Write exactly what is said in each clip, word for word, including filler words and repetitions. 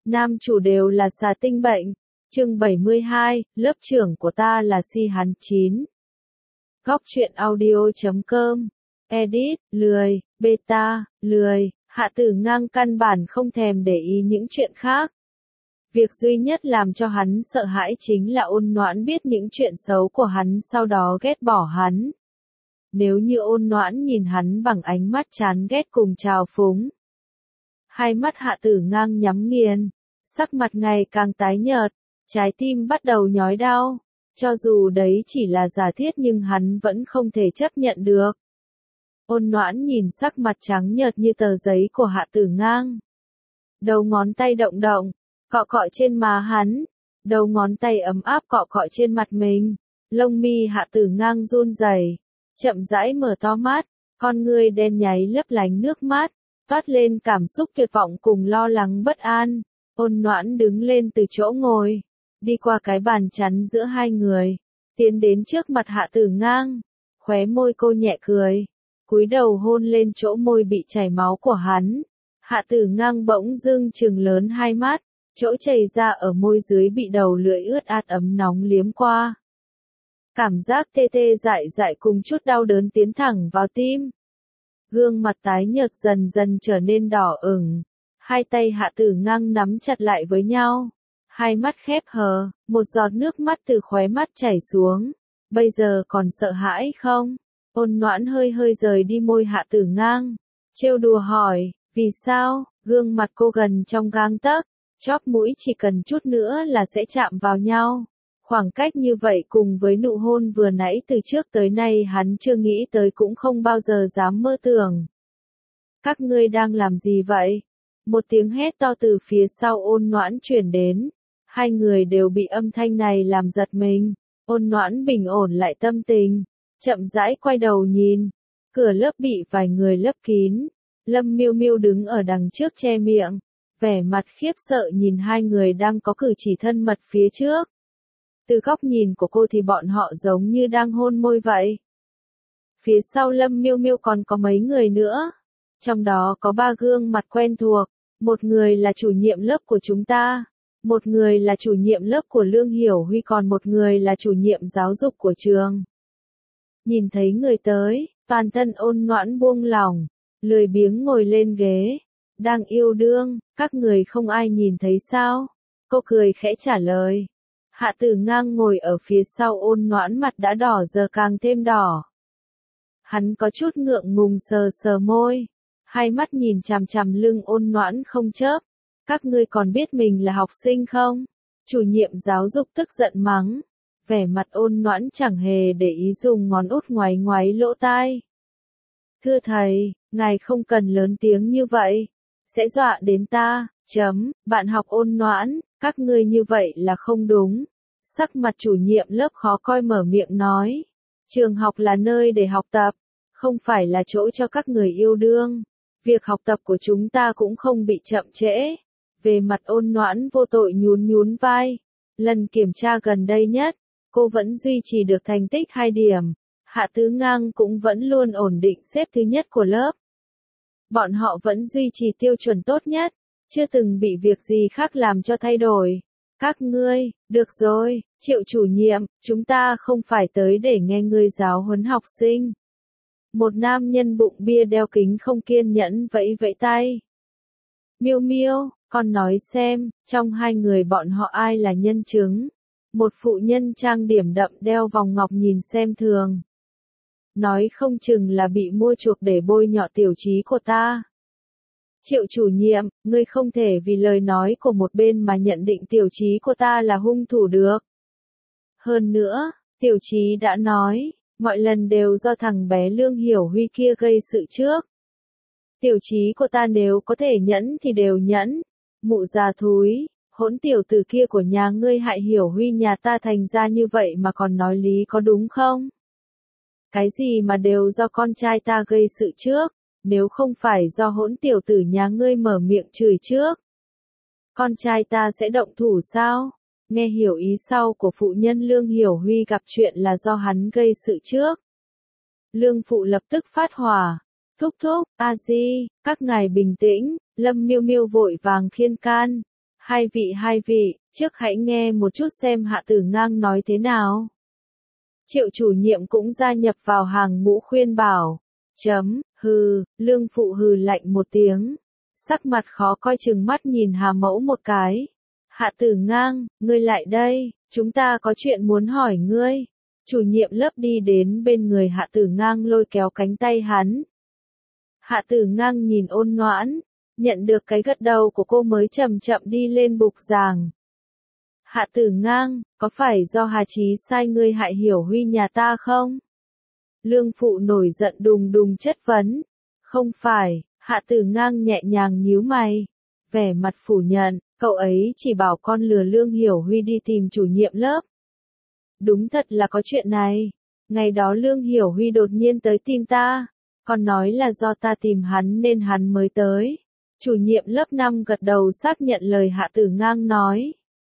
Nam chủ đều là xà tinh bệnh. Chương bảy mươi hai, lớp trưởng của ta là si hắn chín. Góc truyện audio chấm com. Edit, lười, beta, lười, Hạ Tử Ngang căn bản không thèm để ý những chuyện khác. Việc duy nhất làm cho hắn sợ hãi chính là Ôn Noãn biết những chuyện xấu của hắn sau đó ghét bỏ hắn. Nếu như Ôn Noãn nhìn hắn bằng ánh mắt chán ghét cùng trào phúng. Hai mắt Hạ Tử Ngang nhắm nghiền, sắc mặt ngày càng tái nhợt, trái tim bắt đầu nhói đau. Cho dù đấy chỉ là giả thiết nhưng hắn vẫn không thể chấp nhận được. Ôn Noãn nhìn sắc mặt trắng nhợt như tờ giấy của Hạ Tử Ngang. Đầu ngón tay động động, cọ cọ trên má hắn, đầu ngón tay ấm áp cọ cọ trên mặt mình. Lông mi Hạ Tử Ngang run rẩy, chậm rãi mở to mắt, con ngươi đen nháy lấp lánh nước mắt, toát lên cảm xúc tuyệt vọng cùng lo lắng bất an. Ôn Noãn đứng lên từ chỗ ngồi, đi qua cái bàn chắn giữa hai người, tiến đến trước mặt Hạ Tử Ngang, khóe môi cô nhẹ cười, cúi đầu hôn lên chỗ môi bị chảy máu của hắn. Hạ Tử Ngang bỗng dưng trừng lớn hai mắt, chỗ chảy ra ở môi dưới bị đầu lưỡi ướt át ấm nóng liếm qua. Cảm giác tê tê dại dại cùng chút đau đớn tiến thẳng vào tim. Gương mặt tái nhợt dần dần trở nên đỏ ửng, hai tay Hạ Tử Ngang nắm chặt lại với nhau, hai mắt khép hờ, một giọt nước mắt từ khóe mắt chảy xuống. Bây giờ còn sợ hãi không? Ôn Noãn hơi hơi rời đi môi Hạ Tử Ngang, trêu đùa hỏi, vì sao? Gương mặt cô gần trong gang tấc, chóp mũi chỉ cần chút nữa là sẽ chạm vào nhau. Khoảng cách như vậy cùng với nụ hôn vừa nãy từ trước tới nay hắn chưa nghĩ tới cũng không bao giờ dám mơ tưởng. Các ngươi đang làm gì vậy? Một tiếng hét to từ phía sau Ôn Noãn truyền đến. Hai người đều bị âm thanh này làm giật mình. Ôn Noãn bình ổn lại tâm tình, chậm rãi quay đầu nhìn. Cửa lớp bị vài người lấp kín. Lâm Miêu Miêu đứng ở đằng trước che miệng, vẻ mặt khiếp sợ nhìn hai người đang có cử chỉ thân mật phía trước. Từ góc nhìn của cô thì bọn họ giống như đang hôn môi vậy. Phía sau Lâm Miêu Miêu còn có mấy người nữa. Trong đó có ba gương mặt quen thuộc. Một người là chủ nhiệm lớp của chúng ta. Một người là chủ nhiệm lớp của Lương Hiểu Huy, còn một người là chủ nhiệm giáo dục của trường. Nhìn thấy người tới, toàn thân Ôn Noãn buông lỏng, lười biếng ngồi lên ghế. Đang yêu đương, các người không ai nhìn thấy sao? Cô cười khẽ trả lời. Hạ Tử Ngang ngồi ở phía sau Ôn Noãn, mặt đã đỏ giờ càng thêm đỏ. Hắn có chút ngượng ngùng sờ sờ môi, hai mắt nhìn chằm chằm lưng Ôn Noãn không chớp. Các ngươi còn biết mình là học sinh không? Chủ nhiệm giáo dục tức giận mắng. Vẻ mặt Ôn Noãn chẳng hề để ý, dùng ngón út ngoáy ngoáy lỗ tai. Thưa thầy, ngài không cần lớn tiếng như vậy, sẽ dọa đến ta. Chấm, bạn học Ôn Noãn, các ngươi như vậy là không đúng. Sắc mặt chủ nhiệm lớp khó coi mở miệng nói. Trường học là nơi để học tập, không phải là chỗ cho các người yêu đương. Việc học tập của chúng ta cũng không bị chậm trễ. Về mặt Ôn Noãn vô tội nhún nhún vai. Lần kiểm tra gần đây nhất, cô vẫn duy trì được thành tích hai điểm. Hạ Tử Ngang cũng vẫn luôn ổn định xếp thứ nhất của lớp. Bọn họ vẫn duy trì tiêu chuẩn tốt nhất, chưa từng bị việc gì khác làm cho thay đổi. Các ngươi, được rồi, Triệu chủ nhiệm, chúng ta không phải tới để nghe ngươi giáo huấn học sinh. Một nam nhân bụng bia đeo kính không kiên nhẫn vẫy vẫy tay. Miêu Miêu, con nói xem, trong hai người bọn họ ai là nhân chứng? Một phụ nhân trang điểm đậm đeo vòng ngọc nhìn xem thường. Nói không chừng là bị mua chuộc để bôi nhọ tiểu trí của ta. Triệu chủ nhiệm, ngươi không thể vì lời nói của một bên mà nhận định tiểu trí của ta là hung thủ được. Hơn nữa, tiểu trí đã nói, mọi lần đều do thằng bé Lương Hiểu Huy kia gây sự trước. Tiểu trí của ta nếu có thể nhẫn thì đều nhẫn. Mụ già thúi, hỗn tiểu tử kia của nhà ngươi hại Hiểu Huy nhà ta thành ra như vậy mà còn nói lý có đúng không? Cái gì mà đều do con trai ta gây sự trước, nếu không phải do hỗn tiểu tử nhà ngươi mở miệng chửi trước. Con trai ta sẽ động thủ sao? Nghe hiểu ý sau của phụ nhân Lương Hiểu Huy gặp chuyện là do hắn gây sự trước. Lương phụ lập tức phát hỏa. Thúc thúc, a di, các ngài bình tĩnh. Lâm Miêu Miêu vội vàng khuyên can. Hai vị hai vị, trước hãy nghe một chút xem Hạ Tử Ngang nói thế nào. Triệu chủ nhiệm cũng gia nhập vào hàng ngũ khuyên bảo. Chấm, hừ, Lương Phụ hừ lạnh một tiếng. Sắc mặt khó coi chừng mắt nhìn Hà Mẫu một cái. Hạ Tử Ngang, ngươi lại đây, chúng ta có chuyện muốn hỏi ngươi. Chủ nhiệm lớp đi đến bên người Hạ Tử Ngang lôi kéo cánh tay hắn. Hạ Tử Ngang nhìn Ôn Noãn, nhận được cái gật đầu của cô mới chậm chậm đi lên bục giảng. Hạ Tử Ngang, có phải do Hà Chí sai ngươi hại Hiểu Huy nhà ta không? Lương Phụ nổi giận đùng đùng chất vấn. Không phải, Hạ Tử Ngang nhẹ nhàng nhíu mày, vẻ mặt phủ nhận, cậu ấy chỉ bảo con lừa Lương Hiểu Huy đi tìm chủ nhiệm lớp. Đúng thật là có chuyện này. Ngày đó Lương Hiểu Huy đột nhiên tới tìm ta, còn nói là do ta tìm hắn nên hắn mới tới. Chủ nhiệm lớp năm gật đầu xác nhận lời Hạ Tử Ngang nói.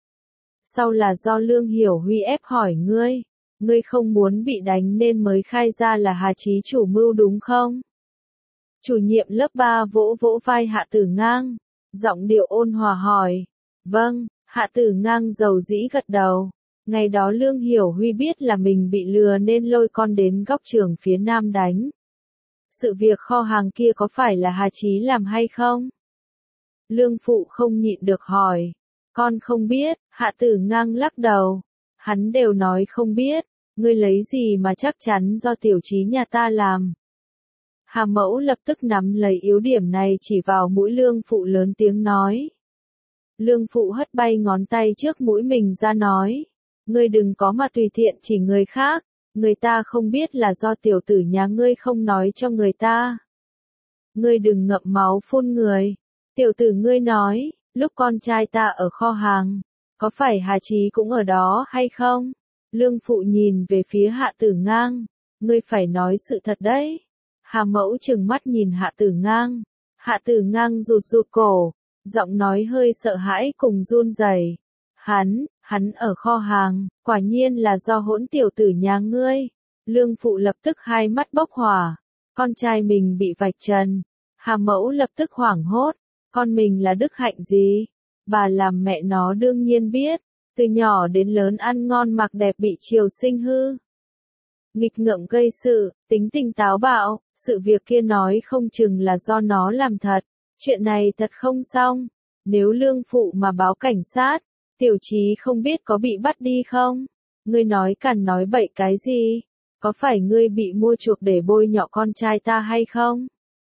Sau là do Lương Hiểu Huy ép hỏi ngươi, ngươi không muốn bị đánh nên mới khai ra là Hà Chí chủ mưu đúng không? Chủ nhiệm lớp ba vỗ vỗ vai Hạ Tử Ngang, giọng điệu ôn hòa hỏi. Vâng, Hạ Tử Ngang dầu dĩ gật đầu. Ngày đó Lương Hiểu Huy biết là mình bị lừa nên lôi con đến góc trường phía nam đánh. Sự việc kho hàng kia có phải là Hà Chí làm hay không? Lương Phụ không nhịn được hỏi. Con không biết, Hạ Tử Ngang lắc đầu. Hắn đều nói không biết, ngươi lấy gì mà chắc chắn do tiểu trí nhà ta làm. Hà Mẫu lập tức nắm lấy yếu điểm này chỉ vào mũi Lương Phụ lớn tiếng nói. Lương Phụ hất bay ngón tay trước mũi mình ra nói. Ngươi đừng có mà tùy tiện chỉ người khác, người ta không biết là do tiểu tử nhà ngươi không nói cho người ta. Ngươi đừng ngậm máu phun người. Tiểu tử ngươi nói, lúc con trai ta ở kho hàng, có phải Hà Chí cũng ở đó hay không? Lương Phụ nhìn về phía Hạ Tử Ngang, ngươi phải nói sự thật đấy. Hà Mẫu trừng mắt nhìn Hạ Tử Ngang, Hạ Tử Ngang rụt rụt cổ, giọng nói hơi sợ hãi cùng run rẩy. Hắn, hắn ở kho hàng, quả nhiên là do hỗn tiểu tử nhà ngươi. Lương Phụ lập tức hai mắt bốc hỏa, con trai mình bị vạch trần. Hà Mẫu lập tức hoảng hốt, con mình là đức hạnh gì? Bà làm mẹ nó đương nhiên biết, từ nhỏ đến lớn ăn ngon mặc đẹp bị triều sinh hư. Nghịch ngợm gây sự, tính tình táo bạo, sự việc kia nói không chừng là do nó làm thật. Chuyện này thật không xong, nếu Lương Phụ mà báo cảnh sát, tiểu trí không biết có bị bắt đi không? Ngươi nói cằn nói bậy cái gì? Có phải ngươi bị mua chuộc để bôi nhọ con trai ta hay không?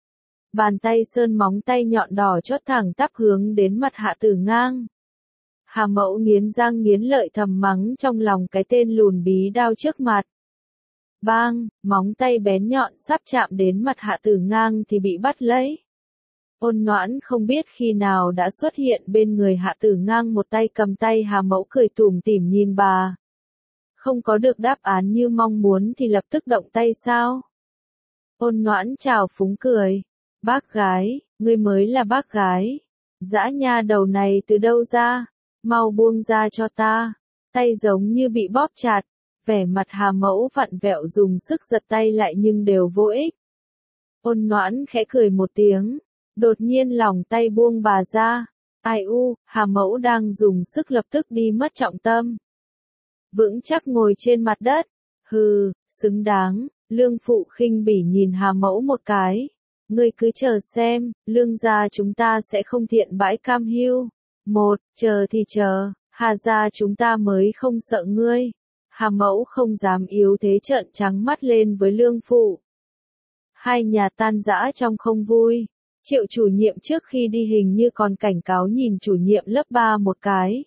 Bàn tay sơn móng tay nhọn đỏ chót thẳng tắp hướng đến mặt Hạ Tử Ngang. Hà Mẫu nghiến răng nghiến lợi thầm mắng trong lòng cái tên lùn bí đao trước mặt. Bang, móng tay bén nhọn sắp chạm đến mặt Hạ Tử Ngang thì bị bắt lấy. Ôn Noãn không biết khi nào đã xuất hiện bên người Hạ Tử Ngang, một tay cầm tay Hà Mẫu cười tủm tỉm nhìn bà. Không có được đáp án như mong muốn thì lập tức động tay sao? Ôn Noãn chào phúng cười. Bác gái, ngươi mới là bác gái. Dã nha đầu này từ đâu ra? Mau buông ra cho ta. Tay giống như bị bóp chặt. Vẻ mặt Hà Mẫu vặn vẹo dùng sức giật tay lại nhưng đều vô ích. Ôn Noãn khẽ cười một tiếng. Đột nhiên lòng tay buông bà ra. Ai u, Hà Mẫu đang dùng sức lập tức đi mất trọng tâm. Vững chắc ngồi trên mặt đất. Hừ, xứng đáng. Lương Phụ khinh bỉ nhìn Hà Mẫu một cái. Ngươi cứ chờ xem, Lương gia chúng ta sẽ không thiện bãi cam hưu. Một, chờ thì chờ, Hà gia chúng ta mới không sợ ngươi. Hà Mẫu không dám yếu thế trợn trắng mắt lên với Lương Phụ. Hai nhà tan rã trong không vui. Triệu chủ nhiệm trước khi đi hình như còn cảnh cáo nhìn chủ nhiệm lớp ba một cái.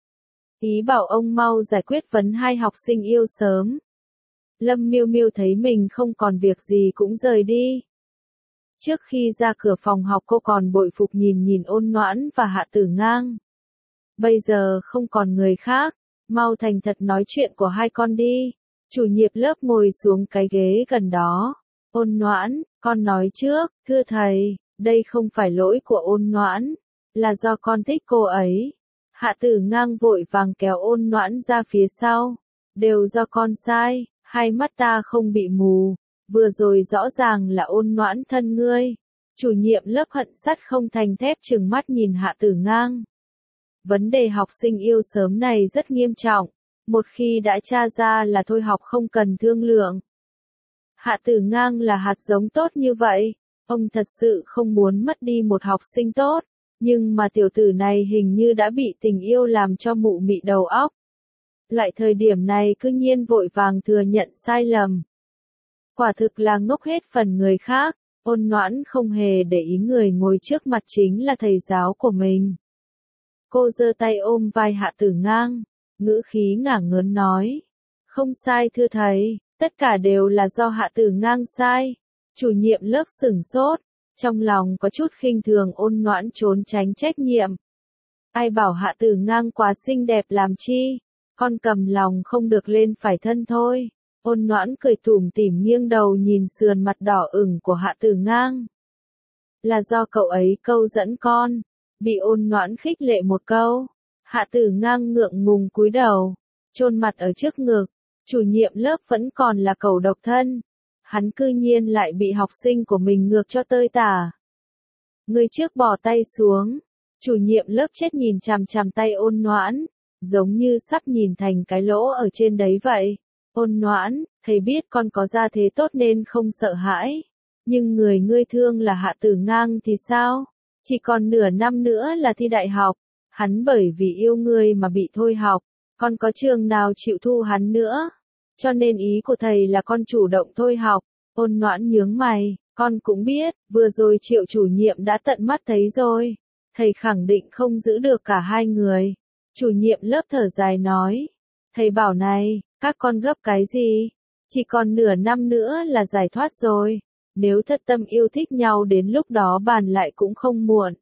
Ý bảo ông mau giải quyết vấn hai học sinh yêu sớm. Lâm Miêu Miêu thấy mình không còn việc gì cũng rời đi. Trước khi ra cửa phòng học cô còn bội phục nhìn nhìn Ôn Noãn và Hạ Tử Ngang. Bây giờ không còn người khác, mau thành thật nói chuyện của hai con đi. Chủ nhiệm lớp ngồi xuống cái ghế gần đó. Ôn Noãn, con nói trước, thưa thầy, đây không phải lỗi của Ôn Noãn, là do con thích cô ấy. Hạ Tử Ngang vội vàng kéo Ôn Noãn ra phía sau. Đều do con sai, hai mắt ta không bị mù. Vừa rồi rõ ràng là Ôn Noãn thân ngươi. Chủ nhiệm lớp hận sắt không thành thép trừng mắt nhìn Hạ Tử Ngang. Vấn đề học sinh yêu sớm này rất nghiêm trọng, một khi đã tra ra là thôi học không cần thương lượng. Hạ Tử Ngang là hạt giống tốt như vậy, ông thật sự không muốn mất đi một học sinh tốt, nhưng mà tiểu tử này hình như đã bị tình yêu làm cho mụ mị đầu óc. Loại thời điểm này cứ nhiên vội vàng thừa nhận sai lầm. Quả thực là ngốc hết phần người khác, Ôn Noãn không hề để ý người ngồi trước mặt chính là thầy giáo của mình. Cô giơ tay ôm vai Hạ Tử Ngang, ngữ khí ngả ngớn nói. Không sai thưa thầy, tất cả đều là do Hạ Tử Ngang sai. Chủ nhiệm lớp sửng sốt, trong lòng có chút khinh thường Ôn Noãn trốn tránh trách nhiệm. Ai bảo Hạ Tử Ngang quá xinh đẹp làm chi, con cầm lòng không được lên phải thân thôi. Ôn Noãn cười tủm tỉm nghiêng đầu nhìn sườn mặt đỏ ửng của Hạ Tử Ngang. Là do cậu ấy câu dẫn con, bị Ôn Noãn khích lệ một câu. Hạ Tử Ngang ngượng ngùng cúi đầu, chôn mặt ở trước ngực, chủ nhiệm lớp vẫn còn là cẩu độc thân. Hắn cư nhiên lại bị học sinh của mình ngược cho tơi tả. Người trước bỏ tay xuống, chủ nhiệm lớp chết nhìn chằm chằm tay Ôn Noãn, giống như sắp nhìn thành cái lỗ ở trên đấy vậy. Ôn Noãn, thầy biết con có gia thế tốt nên không sợ hãi, nhưng người ngươi thương là Hạ Tử Ngang thì sao? Chỉ còn nửa năm nữa là thi đại học, hắn bởi vì yêu ngươi mà bị thôi học, con có trường nào chịu thu hắn nữa? Cho nên ý của thầy là con chủ động thôi học. Ôn Noãn nhướng mày, con cũng biết, vừa rồi Triệu chủ nhiệm đã tận mắt thấy rồi. Thầy khẳng định không giữ được cả hai người. Chủ nhiệm lớp thở dài nói. Thầy bảo này, các con gấp cái gì? Chỉ còn nửa năm nữa là giải thoát rồi. Nếu thật tâm yêu thích nhau đến lúc đó bàn lại cũng không muộn.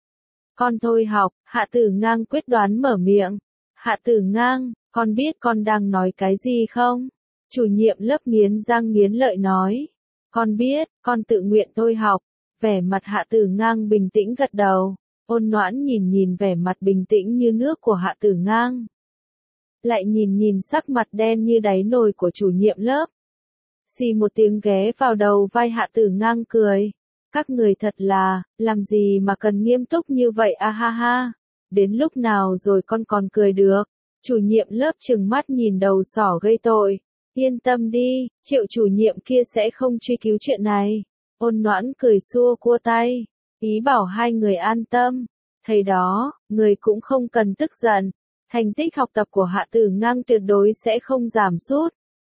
Con thôi học, Hạ Tử Ngang quyết đoán mở miệng. Hạ Tử Ngang, con biết con đang nói cái gì không? Chủ nhiệm lớp nghiến răng nghiến lợi nói. Con biết, con tự nguyện thôi học. Vẻ mặt Hạ Tử Ngang bình tĩnh gật đầu. Ôn Noãn nhìn nhìn vẻ mặt bình tĩnh như nước của Hạ Tử Ngang. Lại nhìn nhìn sắc mặt đen như đáy nồi của chủ nhiệm lớp. Xì một tiếng ghé vào đầu vai Hạ Tử Ngang cười. Các người thật là, làm gì mà cần nghiêm túc như vậy a ha ha. Đến lúc nào rồi con còn cười được. Chủ nhiệm lớp trừng mắt nhìn đầu sỏ gây tội. Yên tâm đi, Triệu chủ nhiệm kia sẽ không truy cứu chuyện này. Ôn Noãn cười xua cua tay. Ý bảo hai người an tâm. Thầy đó, người cũng không cần tức giận. Thành tích học tập của Hạ Tử Ngang tuyệt đối sẽ không giảm sút.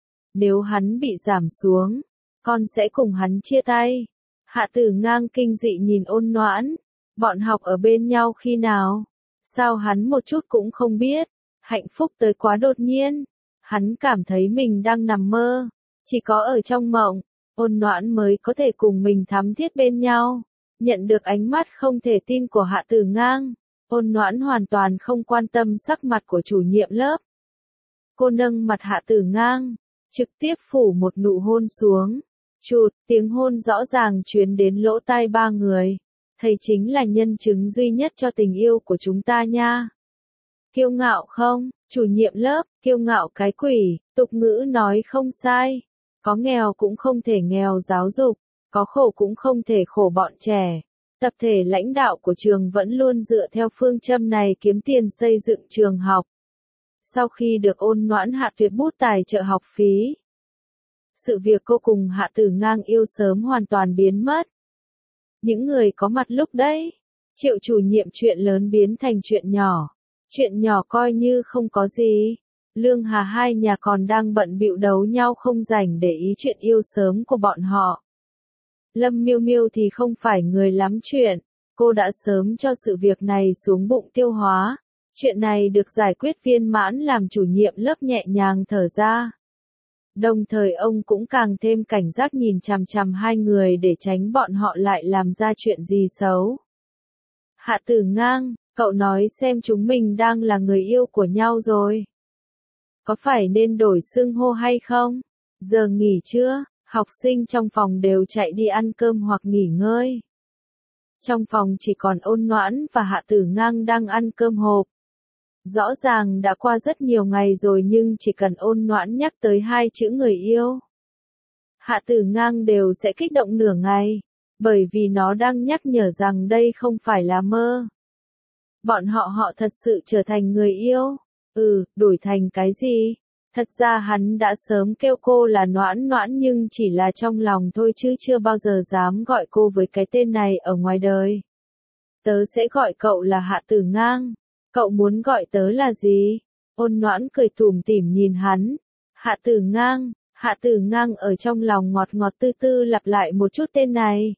Nếu hắn bị giảm xuống, con sẽ cùng hắn chia tay. Hạ Tử Ngang kinh dị nhìn Ôn Noãn. Bọn học ở bên nhau khi nào? Sao hắn một chút cũng không biết? Hạnh phúc tới quá đột nhiên. Hắn cảm thấy mình đang nằm mơ. Chỉ có ở trong mộng, Ôn Noãn mới có thể cùng mình thắm thiết bên nhau. Nhận được ánh mắt không thể tin của Hạ Tử Ngang. Ôn Noãn hoàn toàn không quan tâm sắc mặt của chủ nhiệm lớp. Cô nâng mặt Hạ Tử Ngang, trực tiếp phủ một nụ hôn xuống. Chụt, tiếng hôn rõ ràng truyền đến lỗ tai ba người. Thầy chính là nhân chứng duy nhất cho tình yêu của chúng ta nha. Kiêu ngạo không? Chủ nhiệm lớp, kiêu ngạo cái quỷ, tục ngữ nói không sai. Có nghèo cũng không thể nghèo giáo dục, có khổ cũng không thể khổ bọn trẻ. Tập thể lãnh đạo của trường vẫn luôn dựa theo phương châm này kiếm tiền xây dựng trường học. Sau khi được Ôn Noãn hạ tuyệt bút tài trợ học phí, sự việc cô cùng Hạ Tử Ngang yêu sớm hoàn toàn biến mất. Những người có mặt lúc đấy, Triệu chủ nhiệm chuyện lớn biến thành chuyện nhỏ. Chuyện nhỏ coi như không có gì. Lương Hà hai nhà còn đang bận bịu đấu nhau không rảnh để ý chuyện yêu sớm của bọn họ. Lâm Miêu Miêu thì không phải người lắm chuyện, cô đã sớm cho sự việc này xuống bụng tiêu hóa. Chuyện này được giải quyết viên mãn làm chủ nhiệm lớp nhẹ nhàng thở ra. Đồng thời ông cũng càng thêm cảnh giác nhìn chằm chằm hai người để tránh bọn họ lại làm ra chuyện gì xấu. Hạ Tử Ngang, cậu nói xem chúng mình đang là người yêu của nhau rồi. Có phải nên đổi xưng hô hay không? Giờ nghỉ trưa, học sinh trong phòng đều chạy đi ăn cơm hoặc nghỉ ngơi. Trong phòng chỉ còn Ôn Noãn và Hạ Tử Ngang đang ăn cơm hộp. Rõ ràng đã qua rất nhiều ngày rồi nhưng chỉ cần Ôn Noãn nhắc tới hai chữ người yêu, Hạ Tử Ngang đều sẽ kích động nửa ngày, bởi vì nó đang nhắc nhở rằng đây không phải là mơ. Bọn họ họ thật sự trở thành người yêu. Ừ, đổi thành cái gì? Thật ra hắn đã sớm kêu cô là Noãn Noãn nhưng chỉ là trong lòng thôi chứ chưa bao giờ dám gọi cô với cái tên này ở ngoài đời. Tớ sẽ gọi cậu là Hạ Tử Ngang. Cậu muốn gọi tớ là gì? Ôn Noãn cười tủm tỉm nhìn hắn. Hạ Tử Ngang, Hạ Tử Ngang ở trong lòng ngọt ngọt tư tư lặp lại một chút tên này.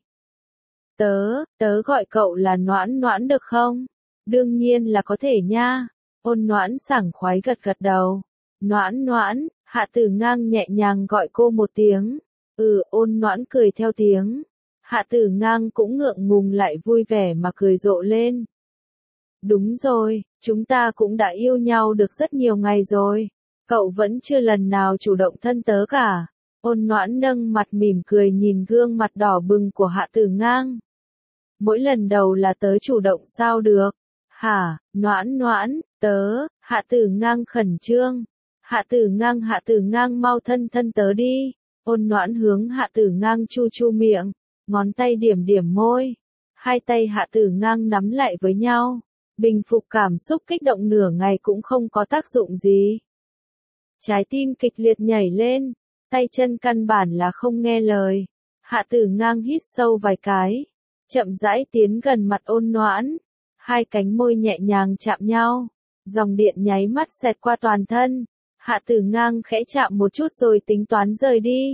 Tớ, tớ gọi cậu là Noãn Noãn được không? Đương nhiên là có thể nha. Ôn Noãn sảng khoái gật gật đầu. Noãn Noãn, Hạ Tử Ngang nhẹ nhàng gọi cô một tiếng. Ừ, Ôn Noãn cười theo tiếng. Hạ Tử Ngang cũng ngượng ngùng lại vui vẻ mà cười rộ lên. Đúng rồi, chúng ta cũng đã yêu nhau được rất nhiều ngày rồi. Cậu vẫn chưa lần nào chủ động thân tớ cả. Ôn Noãn nâng mặt mỉm cười nhìn gương mặt đỏ bừng của Hạ Tử Ngang. Mỗi lần đầu là tớ chủ động sao được? Hả, Noãn Noãn, tớ, Hạ Tử Ngang khẩn trương. Hạ Tử Ngang Hạ Tử Ngang mau thân thân tớ đi. Ôn Noãn hướng Hạ Tử Ngang chu chu miệng, ngón tay điểm điểm môi. Hai tay Hạ Tử Ngang nắm lại với nhau. Bình phục cảm xúc kích động nửa ngày cũng không có tác dụng gì. Trái tim kịch liệt nhảy lên, tay chân căn bản là không nghe lời. Hạ Tử Ngang hít sâu vài cái, chậm rãi tiến gần mặt Ôn Noãn. Hai cánh môi nhẹ nhàng chạm nhau, dòng điện nháy mắt xẹt qua toàn thân. Hạ Tử Ngang khẽ chạm một chút rồi tính toán rời đi.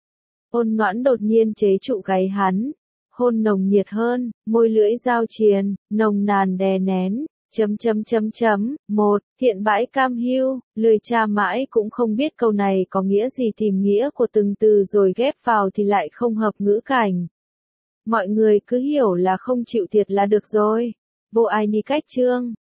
Ôn Noãn đột nhiên chế trụ gáy hắn, hôn nồng nhiệt hơn, môi lưỡi giao triền, nồng nàn đè nén, chấm chấm chấm chấm, một, thiện bãi cam hiu, lười tra mãi cũng không biết câu này có nghĩa gì, tìm nghĩa của từng từ rồi ghép vào thì lại không hợp ngữ cảnh. Mọi người cứ hiểu là không chịu thiệt là được rồi. Vô ai ni cách chương.